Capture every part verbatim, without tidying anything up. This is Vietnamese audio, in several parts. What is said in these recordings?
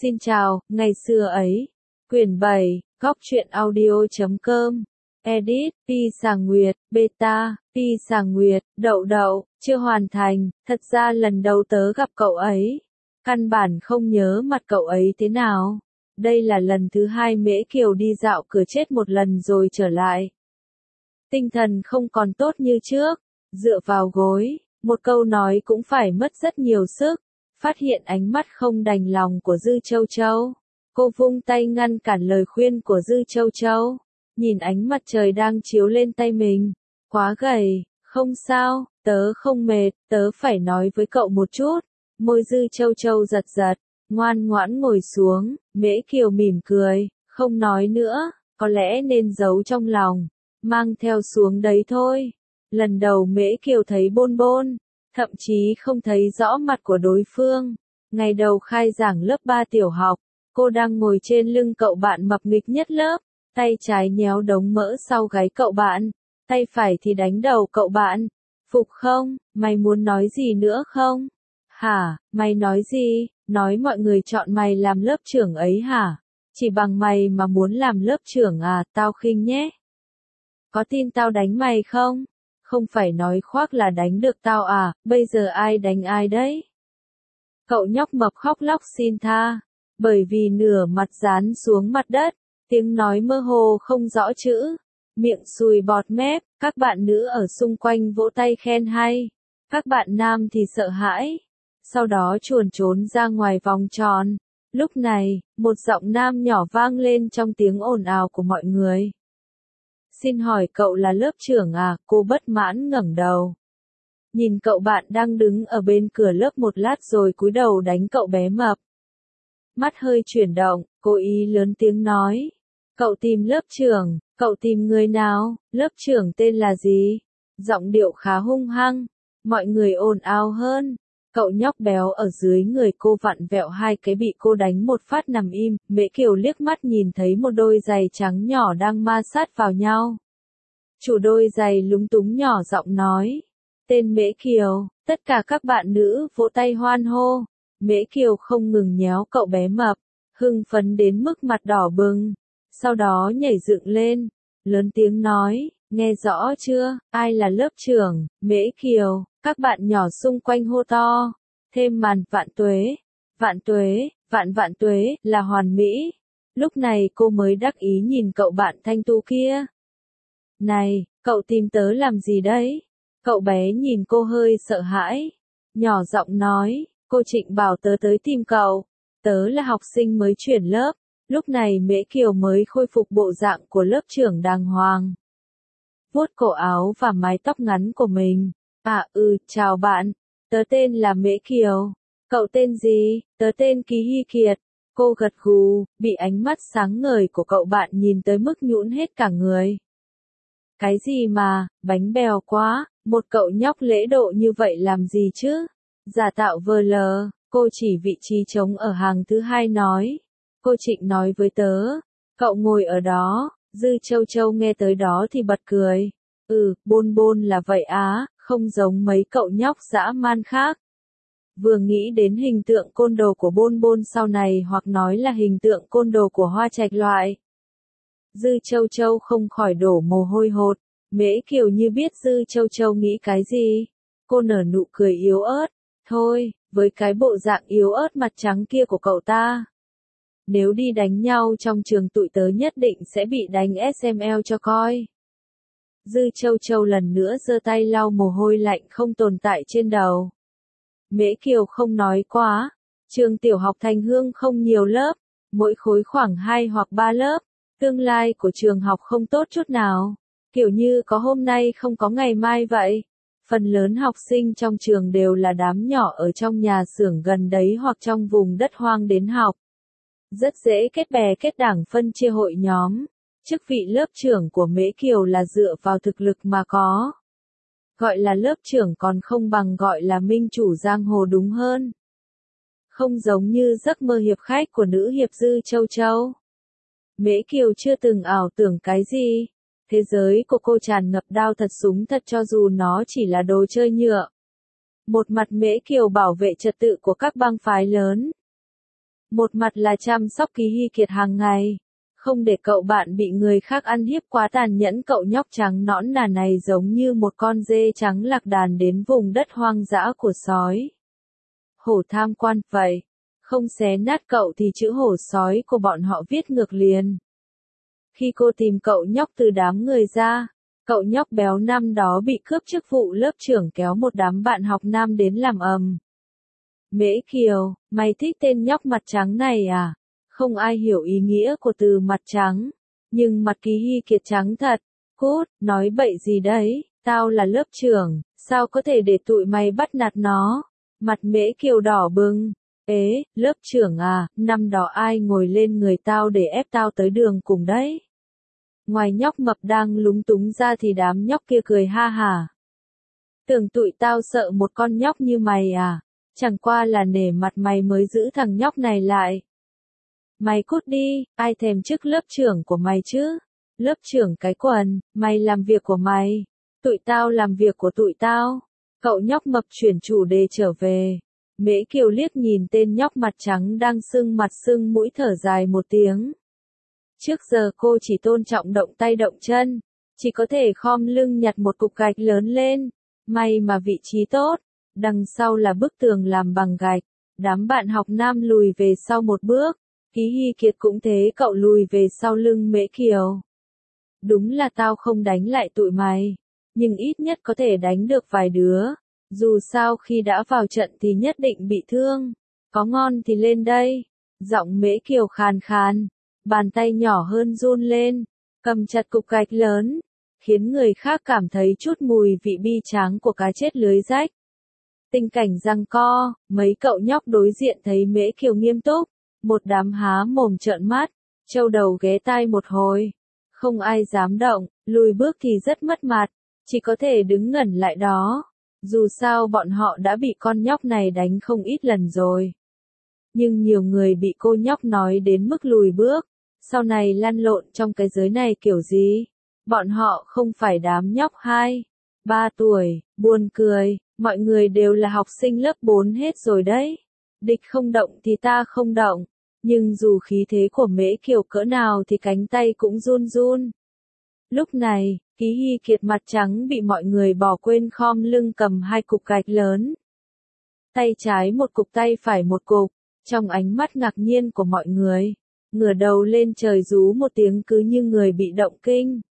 Xin chào, ngày xưa ấy. Quyển bảy, góc truyện audio chấm com. Edit, Pi Sàng Nguyệt, Beta, Pi Sàng Nguyệt, Đậu Đậu, chưa hoàn thành, thật ra lần đầu tớ gặp cậu ấy. Căn bản không nhớ mặt cậu ấy thế nào. Đây là lần thứ hai Mễ Kiều đi dạo cửa chết một lần rồi trở lại. Tinh thần không còn tốt như trước, dựa vào gối, một câu nói cũng phải mất rất nhiều sức. Phát hiện ánh mắt không đành lòng của Dư Châu Châu. Cô vung tay ngăn cản lời khuyên của Dư Châu Châu. Nhìn ánh mặt trời đang chiếu lên tay mình. Quá gầy, không sao, tớ không mệt, tớ phải nói với cậu một chút. Môi Dư Châu Châu giật giật, ngoan ngoãn ngồi xuống, Mễ Kiều mỉm cười, không nói nữa, có lẽ nên giấu trong lòng, mang theo xuống đấy thôi. Lần đầu Mễ Kiều thấy Bôn Bôn. Thậm chí không thấy rõ mặt của đối phương. Ngày đầu khai giảng lớp ba tiểu học, cô đang ngồi trên lưng cậu bạn mập nghịch nhất lớp, tay trái nhéo đống mỡ sau gáy cậu bạn, tay phải thì đánh đầu cậu bạn. Phục không, mày muốn nói gì nữa không? Hả, mày nói gì? Nói mọi người chọn mày làm lớp trưởng ấy hả? Chỉ bằng mày mà muốn làm lớp trưởng à, tao khinh nhé. Có tin tao đánh mày không? Không phải nói khoác là đánh được tao à, bây giờ ai đánh ai đấy? Cậu nhóc mập khóc lóc xin tha, bởi vì nửa mặt dán xuống mặt đất, tiếng nói mơ hồ không rõ chữ, miệng sùi bọt mép, các bạn nữ ở xung quanh vỗ tay khen hay, các bạn nam thì sợ hãi, sau đó chuồn trốn ra ngoài vòng tròn. Lúc này, một giọng nam nhỏ vang lên trong tiếng ồn ào của mọi người. Xin hỏi cậu là lớp trưởng à? Cô bất mãn ngẩng đầu. Nhìn cậu bạn đang đứng ở bên cửa lớp một lát rồi cúi đầu đánh cậu bé mập. Mắt hơi chuyển động, cố ý lớn tiếng nói. Cậu tìm lớp trưởng, cậu tìm người nào, lớp trưởng tên là gì? Giọng điệu khá hung hăng, mọi người ồn ào hơn. Cậu nhóc béo ở dưới người cô vặn vẹo hai cái bị cô đánh một phát nằm im, Mễ Kiều liếc mắt nhìn thấy một đôi giày trắng nhỏ đang ma sát vào nhau. Chủ đôi giày lúng túng nhỏ giọng nói. Tên Mễ Kiều, tất cả các bạn nữ vỗ tay hoan hô. Mễ Kiều không ngừng nhéo cậu bé mập, hưng phấn đến mức mặt đỏ bừng. Sau đó nhảy dựng lên, lớn tiếng nói, nghe rõ chưa, ai là lớp trưởng? Mễ Kiều. Các bạn nhỏ xung quanh hô to, thêm màn vạn tuế, vạn tuế, vạn vạn tuế, là hoàn mỹ. Lúc này cô mới đắc ý nhìn cậu bạn thanh tu kia. Này, cậu tìm tớ làm gì đấy? Cậu bé nhìn cô hơi sợ hãi, nhỏ giọng nói, cô Trịnh bảo tớ tới tìm cậu, tớ là học sinh mới chuyển lớp. Lúc này Mễ Kiều mới khôi phục bộ dạng của lớp trưởng đàng hoàng. Vuốt cổ áo và mái tóc ngắn của mình. À ừ, chào bạn, tớ tên là Mễ Kiều, cậu tên gì? Tớ tên Ký Hy Kiệt. Cô gật gù, bị ánh mắt sáng ngời của cậu bạn nhìn tới mức nhũn hết cả người. Cái gì mà, bánh bèo quá, một cậu nhóc lễ độ như vậy làm gì chứ? Giả tạo vờ lờ, cô chỉ vị trí trống ở hàng thứ hai nói. Cô Trịnh nói với tớ, cậu ngồi ở đó. Dư Châu Châu nghe tới đó thì bật cười. Ừ, Bôn Bôn là vậy á, không giống mấy cậu nhóc dã man khác. Vừa nghĩ đến hình tượng côn đồ của Bôn Bôn sau này hoặc nói là hình tượng côn đồ của Hoa Trạch loại. Dư Châu Châu không khỏi đổ mồ hôi hột. Mễ Kiều như biết Dư Châu Châu nghĩ cái gì. Cô nở nụ cười yếu ớt. Thôi, với cái bộ dạng yếu ớt mặt trắng kia của cậu ta. Nếu đi đánh nhau trong trường tụi tớ nhất định sẽ bị đánh ét em lờ cho coi. Dư Châu Châu lần nữa giơ tay lau mồ hôi lạnh không tồn tại trên đầu. Mễ Kiều không nói quá. Trường tiểu học Thành Hương không nhiều lớp, mỗi khối khoảng hai hoặc ba lớp. Tương lai của trường học không tốt chút nào. Kiểu như có hôm nay không có ngày mai vậy. Phần lớn học sinh trong trường đều là đám nhỏ ở trong nhà xưởng gần đấy hoặc trong vùng đất hoang đến học. Rất dễ kết bè kết đảng phân chia hội nhóm. Chức vị lớp trưởng của Mễ Kiều là dựa vào thực lực mà có. Gọi là lớp trưởng còn không bằng gọi là minh chủ giang hồ đúng hơn. Không giống như giấc mơ hiệp khách của nữ hiệp Dư Châu Châu. Mễ Kiều chưa từng ảo tưởng cái gì. Thế giới của cô tràn ngập đao thật súng thật cho dù nó chỉ là đồ chơi nhựa. Một mặt Mễ Kiều bảo vệ trật tự của các bang phái lớn. một mặt là chăm sóc Ký Hy Kiệt hàng ngày, không để cậu bạn bị người khác ăn hiếp quá tàn nhẫn. Cậu nhóc trắng nõn nà này giống như một con dê trắng lạc đàn đến vùng đất hoang dã của sói hổ tham quan vậy, không xé nát cậu thì chữ hổ sói của bọn họ viết ngược liền. Khi cô tìm cậu nhóc từ đám người ra, cậu nhóc béo năm đó bị cướp chức vụ lớp trưởng kéo một đám bạn học nam đến làm ầm. Mễ Kiều, mày thích tên nhóc mặt trắng này à? Không ai hiểu ý nghĩa của từ mặt trắng, nhưng mặt Ký Hy Kiệt trắng thật. Cút, nói bậy gì đấy, tao là lớp trưởng, sao có thể để tụi mày bắt nạt nó? Mặt Mễ Kiều đỏ bừng. Ế, lớp trưởng à, năm đó ai ngồi lên người tao để ép tao tới đường cùng đấy? Ngoài nhóc mập đang lúng túng ra thì đám nhóc kia cười ha hả. Tưởng tụi tao sợ một con nhóc như mày à? Chẳng qua là nể mặt mày mới giữ thằng nhóc này lại. Mày cút đi, ai thèm chức lớp trưởng của mày chứ? Lớp trưởng cái quần, mày làm việc của mày, tụi tao làm việc của tụi tao. Cậu nhóc mập chuyển chủ đề trở về. Mễ Kiều liếc nhìn tên nhóc mặt trắng đang sưng mặt sưng mũi thở dài một tiếng. Trước giờ cô chỉ tôn trọng động tay động chân, chỉ có thể khom lưng nhặt một cục gạch lớn lên. May mà vị trí tốt, đằng sau là bức tường làm bằng gạch. Đám bạn học nam lùi về sau một bước, Ký Hy Kiệt cũng thế, cậu lùi về sau lưng Mễ Kiều. Đúng là tao không đánh lại tụi mày, nhưng ít nhất có thể đánh được vài đứa. Dù sao khi đã vào trận thì nhất định bị thương. Có ngon thì lên đây. Giọng Mễ Kiều khàn khàn, bàn tay nhỏ hơn run lên, cầm chặt cục gạch lớn, khiến người khác cảm thấy chút mùi vị bi tráng của cá chết lưới rách. Tình cảnh giằng co, mấy cậu nhóc đối diện thấy Mễ Kiều nghiêm túc, một đám há mồm trợn mắt, trâu đầu ghé tai một hồi. Không ai dám động, lùi bước thì rất mất mặt, chỉ có thể đứng ngẩn lại đó. Dù sao bọn họ đã bị con nhóc này đánh không ít lần rồi. Nhưng nhiều người bị cô nhóc nói đến mức lùi bước, sau này lăn lộn trong cái giới này kiểu gì? Bọn họ không phải đám nhóc hai, ba tuổi, buồn cười, mọi người đều là học sinh lớp bốn hết rồi đấy. Địch không động thì ta không động, nhưng dù khí thế của Mễ Kiều cỡ nào thì cánh tay cũng run run. Lúc này, Ký Hy Kiệt mặt trắng bị mọi người bỏ quên khom lưng cầm hai cục gạch lớn. Tay trái một cục, tay phải một cục, trong ánh mắt ngạc nhiên của mọi người, ngửa đầu lên trời rú một tiếng cứ như người bị động kinh.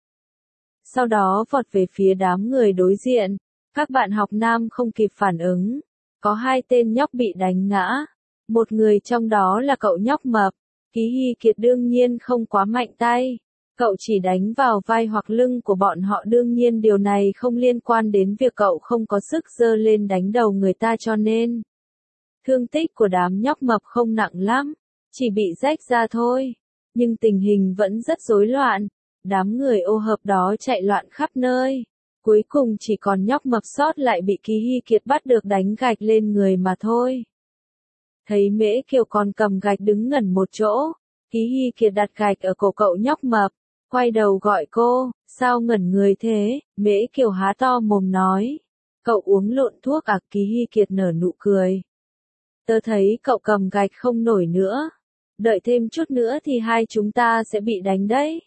Sau đó vọt về phía đám người đối diện, các bạn học nam không kịp phản ứng, có hai tên nhóc bị đánh ngã, một người trong đó là cậu nhóc mập. Ký Hy Kiệt đương nhiên không quá mạnh tay. Cậu chỉ đánh vào vai hoặc lưng của bọn họ, đương nhiên điều này không liên quan đến việc cậu không có sức giơ lên đánh đầu người ta, cho nên thương tích của đám nhóc mập không nặng lắm, chỉ bị rách ra thôi. Nhưng tình hình vẫn rất rối loạn, đám người ô hợp đó chạy loạn khắp nơi. Cuối cùng chỉ còn nhóc mập sót lại bị Ký Hy Kiệt bắt được đánh gạch lên người mà thôi. Thấy Mễ Kiều còn cầm gạch đứng ngẩn một chỗ, Ký Hy Kiệt đặt gạch ở cổ cậu nhóc mập. Quay đầu gọi cô, sao ngẩn người thế? Mễ Kiều há to mồm nói. Cậu uống lộn thuốc à? Ký Hy Kiệt nở nụ cười. Tớ thấy cậu cầm gạch không nổi nữa. Đợi thêm chút nữa thì hai chúng ta sẽ bị đánh đấy.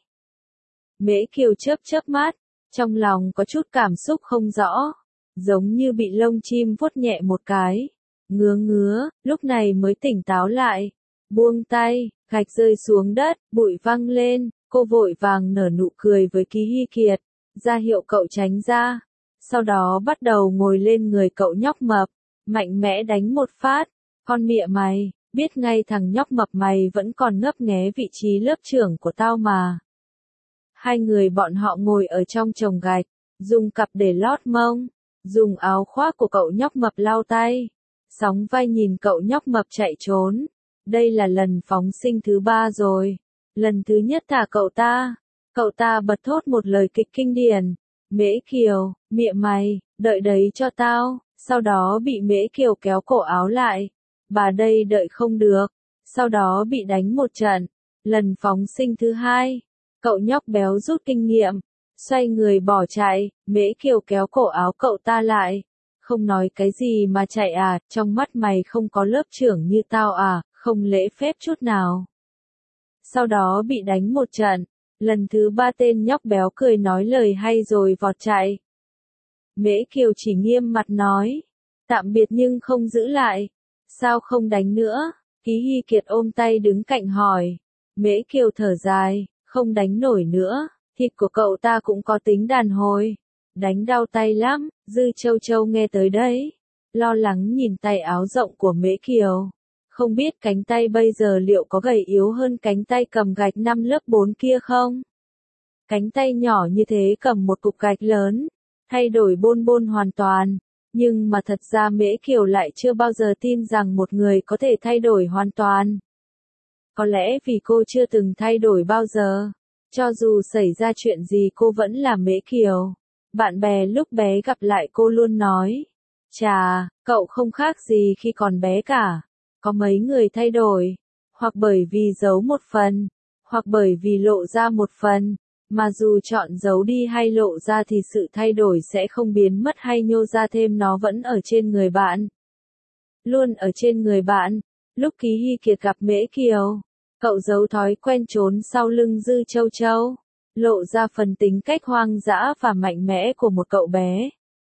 Mễ Kiều chớp chớp mắt, trong lòng có chút cảm xúc không rõ, giống như bị lông chim vuốt nhẹ một cái. Ngứa ngứa, lúc này mới tỉnh táo lại. Buông tay, gạch rơi xuống đất, bụi văng lên. Cô vội vàng nở nụ cười với Ký Hy Kiệt, ra hiệu cậu tránh ra. Sau đó bắt đầu ngồi lên người cậu nhóc mập, mạnh mẽ đánh một phát. Con mịa mày, biết ngay thằng nhóc mập mày vẫn còn ngấp nghé vị trí lớp trưởng của tao mà. Hai người bọn họ ngồi ở trong chồng gạch, dùng cặp để lót mông, dùng áo khoác của cậu nhóc mập lau tay, sóng vai nhìn cậu nhóc mập chạy trốn. Đây là lần phóng sinh thứ ba rồi. Lần thứ nhất thả cậu ta, cậu ta bật thốt một lời kịch kinh điển. Mễ Kiều, mịa mày, đợi đấy cho tao. Sau đó bị Mễ Kiều kéo cổ áo lại. Bà đây đợi không được. Sau đó bị đánh một trận. Lần phóng sinh thứ hai, cậu nhóc béo rút kinh nghiệm, xoay người bỏ chạy. Mễ Kiều kéo cổ áo cậu ta lại. Không nói cái gì mà chạy à, trong mắt mày không có lớp trưởng như tao à? không lễ phép chút nào. Sau đó bị đánh một trận, lần thứ ba tên nhóc béo cười nói lời hay rồi vọt chạy. Mễ Kiều chỉ nghiêm mặt nói, tạm biệt nhưng không giữ lại, sao không đánh nữa? Ký Hy Kiệt ôm tay đứng cạnh hỏi, Mễ Kiều thở dài, không đánh nổi nữa, thịt của cậu ta cũng có tính đàn hồi, đánh đau tay lắm. Dư Châu Châu nghe tới đấy, lo lắng nhìn tay áo rộng của Mễ Kiều, không biết cánh tay bây giờ liệu có gầy yếu hơn cánh tay cầm gạch năm lớp bốn kia không? Cánh tay nhỏ như thế cầm một cục gạch lớn, thay đổi bôn bôn hoàn toàn, nhưng mà thật ra Mễ Kiều lại chưa bao giờ tin rằng một người có thể thay đổi hoàn toàn. Có lẽ vì cô chưa từng thay đổi bao giờ, cho dù xảy ra chuyện gì cô vẫn là Mễ Kiều. Bạn bè lúc bé gặp lại cô luôn nói, chà, cậu không khác gì khi còn bé cả. Có mấy người thay đổi, hoặc bởi vì giấu một phần, hoặc bởi vì lộ ra một phần, mà dù chọn giấu đi hay lộ ra thì sự thay đổi sẽ không biến mất hay nhô ra thêm, nó vẫn ở trên người bạn. Luôn ở trên người bạn. Lúc Ký Hy Kiệt gặp Mễ Kiều, cậu giấu thói quen trốn sau lưng Dư Châu Châu, lộ ra phần tính cách hoang dã và mạnh mẽ của một cậu bé.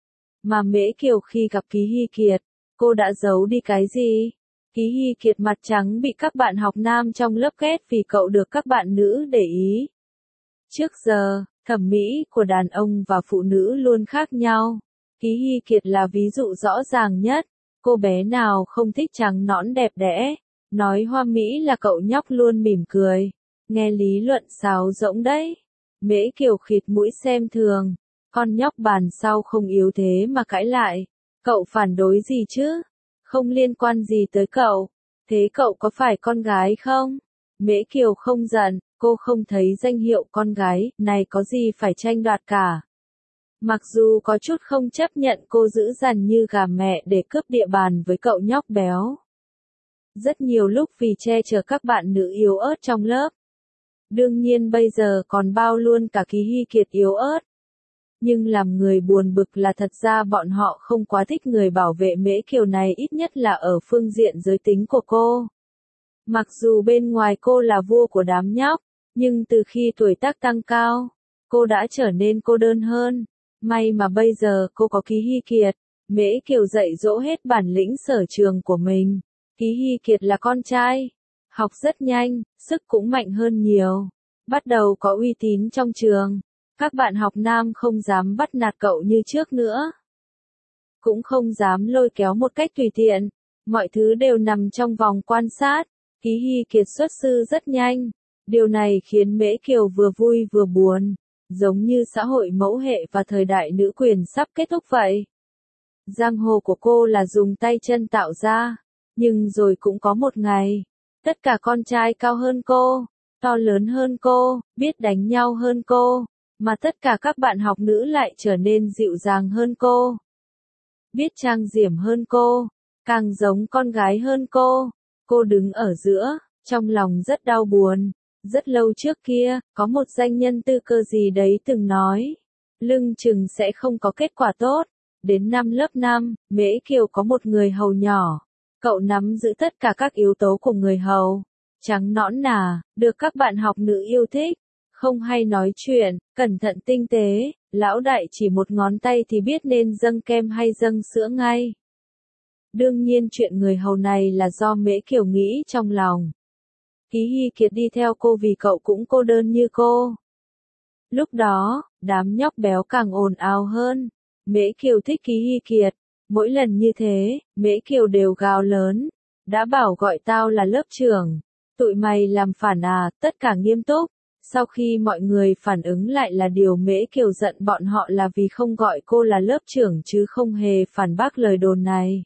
Mà Mễ Kiều khi gặp Ký Hy Kiệt, cô đã giấu đi cái gì? Ký Hy Kiệt mặt trắng bị các bạn học nam trong lớp ghét vì cậu được các bạn nữ để ý. Trước giờ, thẩm mỹ của đàn ông và phụ nữ luôn khác nhau. Ký Hy Kiệt là ví dụ rõ ràng nhất. Cô bé nào không thích trắng nõn đẹp đẽ. Nói hoa mỹ là cậu nhóc luôn mỉm cười. Nghe lý luận sáo rỗng đấy. Mễ Kiều khịt mũi xem thường. Con nhóc bàn sau không yếu thế mà cãi lại. Cậu phản đối gì chứ? Không liên quan gì tới cậu. Thế cậu có phải con gái không? Mễ Kiều không giận, cô không thấy danh hiệu con gái này có gì phải tranh đoạt cả. Mặc dù có chút không chấp nhận cô giữ dằn như gà mẹ để cướp địa bàn với cậu nhóc béo. Rất nhiều lúc vì che chở các bạn nữ yếu ớt trong lớp. Đương nhiên bây giờ còn bao luôn cả Ký Hy Kiệt yếu ớt. Nhưng làm người buồn bực là thật ra bọn họ không quá thích người bảo vệ Mễ Kiều này, ít nhất là ở phương diện giới tính của cô. Mặc dù bên ngoài cô là vua của đám nhóc, nhưng từ khi tuổi tác tăng cao, cô đã trở nên cô đơn hơn. May mà bây giờ cô có Ký Hy Kiệt, Mễ Kiều dạy dỗ hết bản lĩnh sở trường của mình. Ký Hy Kiệt là con trai, học rất nhanh, sức cũng mạnh hơn nhiều, bắt đầu có uy tín trong trường. Các bạn học nam không dám bắt nạt cậu như trước nữa. Cũng không dám lôi kéo một cách tùy tiện. Mọi thứ đều nằm trong vòng quan sát. Ký Hy Kiệt xuất sư rất nhanh. Điều này khiến Mễ Kiều vừa vui vừa buồn. Giống như xã hội mẫu hệ và thời đại nữ quyền sắp kết thúc vậy. Giang hồ của cô là dùng tay chân tạo ra. Nhưng rồi cũng có một ngày, tất cả con trai cao hơn cô, to lớn hơn cô, biết đánh nhau hơn cô. Mà tất cả các bạn học nữ lại trở nên dịu dàng hơn cô. Biết trang điểm hơn cô. Càng giống con gái hơn cô. Cô đứng ở giữa, trong lòng rất đau buồn. Rất lâu trước kia, có một danh nhân tư cơ gì đấy từng nói. Lưng chừng sẽ không có kết quả tốt. Đến năm lớp năm, Mễ Kiều có một người hầu nhỏ. Cậu nắm giữ tất cả các yếu tố của người hầu. Trắng nõn nà, được các bạn học nữ yêu thích. Không hay nói chuyện, cẩn thận tinh tế, lão đại chỉ một ngón tay thì biết nên dâng kem hay dâng sữa ngay. Đương nhiên chuyện người hầu này là do Mễ Kiều nghĩ trong lòng. Ký Hy Kiệt đi theo cô vì cậu cũng cô đơn như cô. Lúc đó, đám nhóc béo càng ồn ào hơn. Mễ Kiều thích Ký Hy Kiệt. Mỗi lần như thế, Mễ Kiều đều gào lớn. Đã bảo gọi tao là lớp trưởng. Tụi mày làm phản à, tất cả nghiêm túc. Sau khi mọi người phản ứng lại là điều Mễ Kiều giận bọn họ là vì không gọi cô là lớp trưởng chứ không hề phản bác lời đồn này.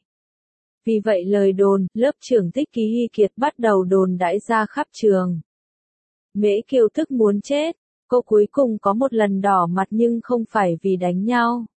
Vì vậy lời đồn, lớp trưởng thích Ký Hy Kiệt bắt đầu đồn đãi ra khắp trường. Mễ Kiều tức muốn chết, cô cuối cùng có một lần đỏ mặt nhưng không phải vì đánh nhau.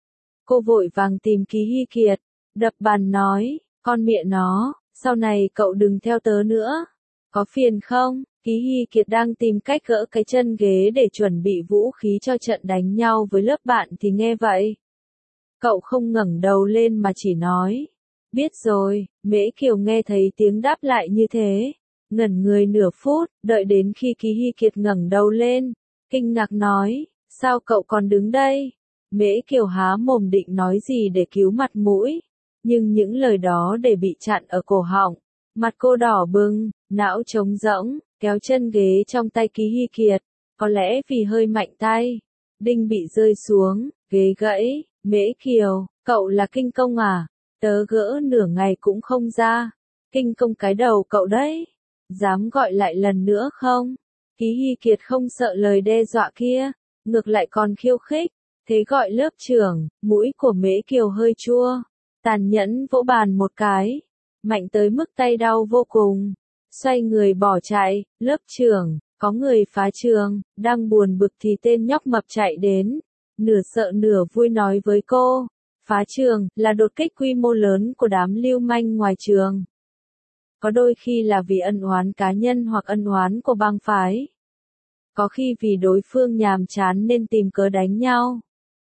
Cô vội vàng tìm Ký Hy Kiệt, đập bàn nói, con mẹ nó, sau này cậu đừng theo tớ nữa. Có phiền không? Ký Hy Kiệt đang tìm cách gỡ cái chân ghế để chuẩn bị vũ khí cho trận đánh nhau với lớp bạn thì nghe vậy. Cậu không ngẩng đầu lên mà chỉ nói, Biết rồi, Mễ Kiều nghe thấy tiếng đáp lại như thế. Ngẩn người nửa phút, đợi đến khi Ký Hy Kiệt ngẩng đầu lên. Kinh ngạc nói, sao cậu còn đứng đây? Mễ Kiều há mồm định nói gì để cứu mặt mũi. Nhưng những lời đó để bị chặn ở cổ họng. Mặt cô đỏ bừng, não trống rỗng, kéo chân ghế trong tay Ký Hy Kiệt. Có lẽ vì hơi mạnh tay. Đinh bị rơi xuống, ghế gãy. Mễ Kiều, cậu là kinh công à? Tớ gỡ nửa ngày cũng không ra. Kinh công cái đầu cậu đấy. Dám gọi lại lần nữa không? Ký Hy Kiệt không sợ lời đe dọa kia. Ngược lại còn khiêu khích. Thế gọi lớp trưởng, mũi của Mễ Kiều hơi chua. Tàn nhẫn vỗ bàn một cái. Mạnh tới mức tay đau vô cùng. Xoay người bỏ chạy, lớp trưởng, có người phá trường, đang buồn bực thì tên nhóc mập chạy đến. Nửa sợ nửa vui nói với cô. Phá trường, là đột kích quy mô lớn của đám lưu manh ngoài trường. Có đôi khi là vì ân oán cá nhân hoặc ân oán của bang phái. Có khi vì đối phương nhàm chán nên tìm cớ đánh nhau.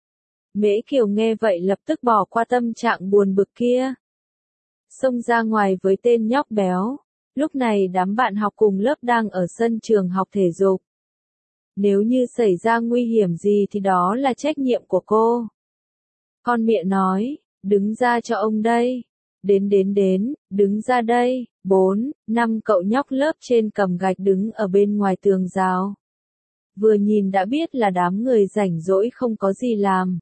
Mễ Kiều nghe vậy lập tức bỏ qua tâm trạng buồn bực kia. Xông ra ngoài với tên nhóc béo. Lúc này đám bạn học cùng lớp đang ở sân trường học thể dục. Nếu như xảy ra nguy hiểm gì thì đó là trách nhiệm của cô. Con mẹ nói, đứng ra cho ông đây. Đến đến đến, đứng ra đây. Bốn, năm cậu nhóc lớp trên cầm gạch đứng ở bên ngoài tường rào. Vừa nhìn đã biết là đám người rảnh rỗi không có gì làm.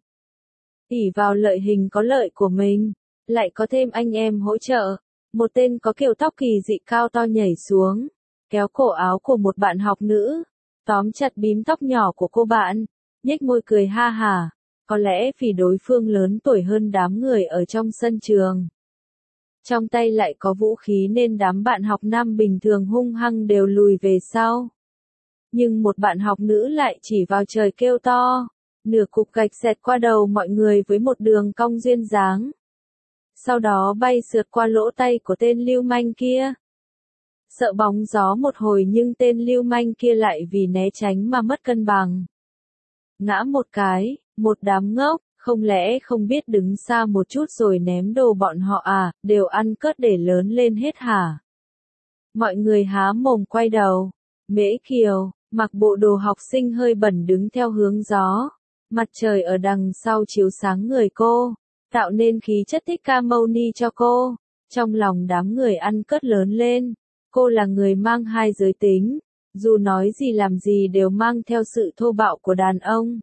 ỷ vào lợi hình có lợi của mình, lại có thêm anh em hỗ trợ. Một tên có kiểu tóc kỳ dị cao to nhảy xuống, kéo cổ áo của một bạn học nữ, tóm chặt bím tóc nhỏ của cô bạn, nhếch môi cười ha hả. Có lẽ vì đối phương lớn tuổi hơn đám người ở trong sân trường. Trong tay lại có vũ khí nên đám bạn học nam bình thường hung hăng đều lùi về sau. Nhưng một bạn học nữ lại chỉ vào trời kêu to. Nửa cục gạch xẹt qua đầu mọi người với một đường cong duyên dáng. Sau đó bay sượt qua lỗ tay của tên lưu manh kia. Sợ bóng gió một hồi nhưng tên lưu manh kia lại vì né tránh mà mất cân bằng. Ngã một cái, một đám ngốc, không lẽ không biết đứng xa một chút rồi ném đồ bọn họ à, đều ăn cớt để lớn lên hết hả? Mọi người há mồm quay đầu. Mễ Kiều, mặc bộ đồ học sinh hơi bẩn đứng theo hướng gió. Mặt trời ở đằng sau chiếu sáng người cô, tạo nên khí chất thích ca mâu ni cho cô. Trong lòng đám người ăn cớt lớn lên, cô là người mang hai giới tính, dù nói gì làm gì đều mang theo sự thô bạo của đàn ông.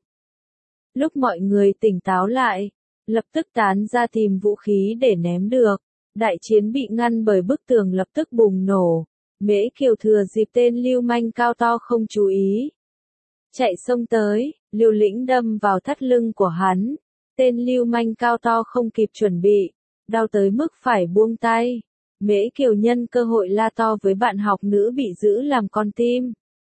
Lúc mọi người tỉnh táo lại, lập tức tán ra tìm vũ khí để ném được. Đại chiến bị ngăn bởi bức tường lập tức bùng nổ. Mễ Kiều thừa dịp tên lưu manh cao to không chú ý, chạy xông tới, liều lĩnh đâm vào thắt lưng của hắn. Tên lưu manh cao to không kịp chuẩn bị, đau tới mức phải buông tay. Mễ Kiều nhân cơ hội la to với bạn học nữ bị giữ làm con tim.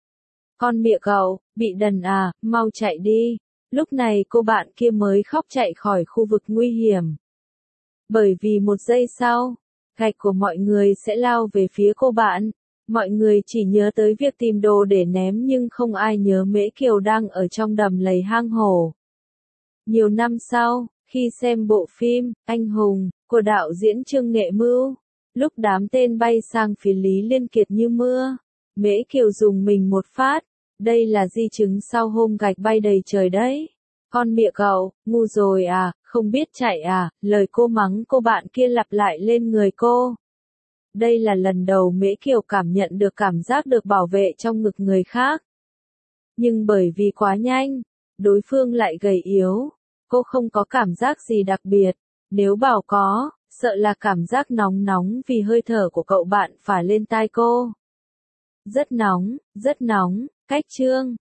Con mẹ cậu, bị đần à, mau chạy đi. Lúc này cô bạn kia mới khóc chạy khỏi khu vực nguy hiểm. Bởi vì một giây sau, gạch của mọi người sẽ lao về phía cô bạn. Mọi người chỉ nhớ tới việc tìm đồ để ném nhưng không ai nhớ Mễ Kiều đang ở trong đầm lầy hang hổ. Nhiều năm sau, khi xem bộ phim Anh Hùng của đạo diễn Trương Nghệ Mưu, lúc đám tên bay sang phía Lý Liên Kiệt như mưa, Mễ Kiều dùng mình một phát. Đây là di chứng sau hôm gạch bay đầy trời đấy. Con mẹ cậu, ngu rồi à, không biết chạy à, lời cô mắng cô bạn kia lặp lại lên người cô. Đây là lần đầu Mễ Kiều cảm nhận được cảm giác được bảo vệ trong ngực người khác. Nhưng bởi vì quá nhanh, đối phương lại gầy yếu, cô không có cảm giác gì đặc biệt. Nếu bảo có, sợ là cảm giác nóng nóng vì hơi thở của cậu bạn phả lên tai cô. Rất nóng, rất nóng, cách chương.